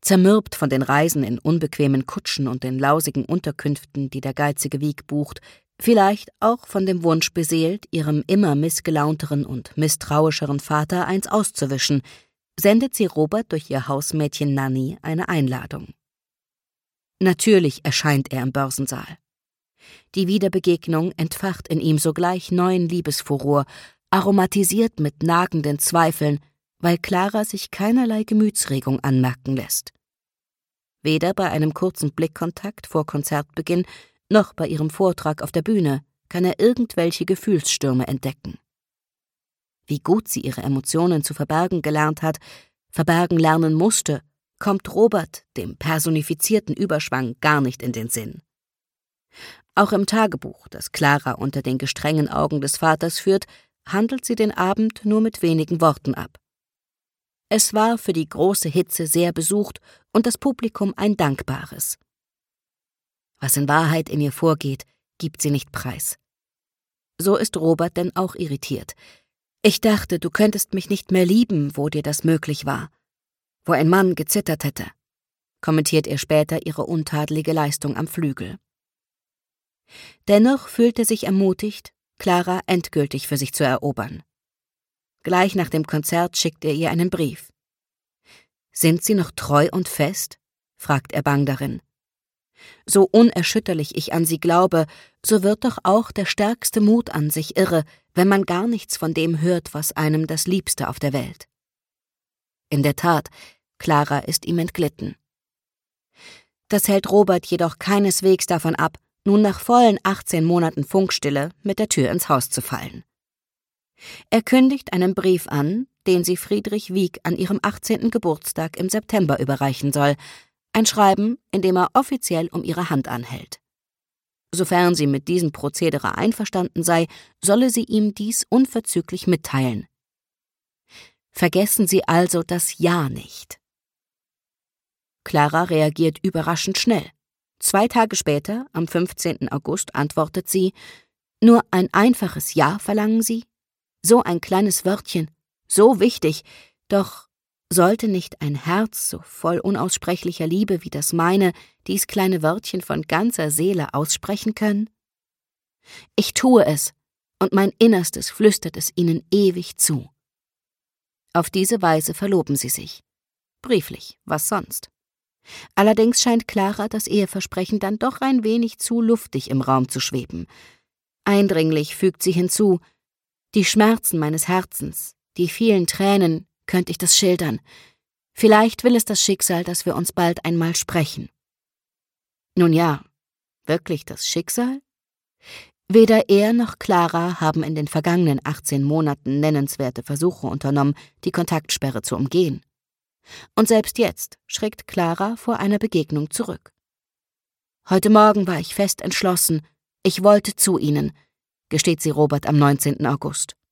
Zermürbt von den Reisen in unbequemen Kutschen und den lausigen Unterkünften, die der geizige Wiek bucht, vielleicht auch von dem Wunsch beseelt, ihrem immer missgelaunteren und misstrauischeren Vater eins auszuwischen, sendet sie Robert durch ihr Hausmädchen Nanny eine Einladung. Natürlich erscheint er im Börsensaal. Die Wiederbegegnung entfacht in ihm sogleich neuen Liebesfuror, aromatisiert mit nagenden Zweifeln, weil Clara sich keinerlei Gemütsregung anmerken lässt. Weder bei einem kurzen Blickkontakt vor Konzertbeginn noch bei ihrem Vortrag auf der Bühne kann er irgendwelche Gefühlsstürme entdecken. Wie gut sie ihre Emotionen zu verbergen gelernt hat, verbergen lernen musste, kommt Robert, dem personifizierten Überschwang, gar nicht in den Sinn. Auch im Tagebuch, das Clara unter den gestrengen Augen des Vaters führt, handelt sie den Abend nur mit wenigen Worten ab. Es war für die große Hitze sehr besucht und das Publikum ein dankbares. Was in Wahrheit in ihr vorgeht, gibt sie nicht preis. So ist Robert denn auch irritiert. »Ich dachte, du könntest mich nicht mehr lieben, wo dir das möglich war, wo ein Mann gezittert hätte«, kommentiert er später ihre untadelige Leistung am Flügel. Dennoch fühlt er sich ermutigt, Clara endgültig für sich zu erobern. Gleich nach dem Konzert schickt er ihr einen Brief. »Sind Sie noch treu und fest?« fragt er bang darin. »So unerschütterlich ich an Sie glaube, so wird doch auch der stärkste Mut an sich irre, wenn man gar nichts von dem hört, was einem das Liebste auf der Welt.« In der Tat, Clara ist ihm entglitten. Das hält Robert jedoch keineswegs davon ab, nun nach vollen 18 Monaten Funkstille mit der Tür ins Haus zu fallen. Er kündigt einen Brief an, den sie Friedrich Wiek an ihrem 18. Geburtstag im September überreichen soll, ein Schreiben, in dem er offiziell um ihre Hand anhält. Sofern sie mit diesem Prozedere einverstanden sei, solle sie ihm dies unverzüglich mitteilen. Vergessen Sie also das Ja nicht. Clara reagiert überraschend schnell. 2 Tage später, am 15. August, antwortet sie: »Nur ein einfaches Ja verlangen Sie? So ein kleines Wörtchen, so wichtig, doch sollte nicht ein Herz so voll unaussprechlicher Liebe wie das meine dies kleine Wörtchen von ganzer Seele aussprechen können? Ich tue es, und mein Innerstes flüstert es Ihnen ewig zu.« Auf diese Weise verloben sie sich. Brieflich, was sonst? Allerdings scheint Clara das Eheversprechen dann doch ein wenig zu luftig im Raum zu schweben. Eindringlich fügt sie hinzu: »Die Schmerzen meines Herzens, die vielen Tränen, könnte ich das schildern. Vielleicht will es das Schicksal, dass wir uns bald einmal sprechen.« Nun ja, wirklich das Schicksal? Weder er noch Clara haben in den vergangenen 18 Monaten nennenswerte Versuche unternommen, die Kontaktsperre zu umgehen. Und selbst jetzt schreckt Clara vor einer Begegnung zurück. »Heute Morgen war ich fest entschlossen, ich wollte zu Ihnen«, gesteht sie Robert am 19. August.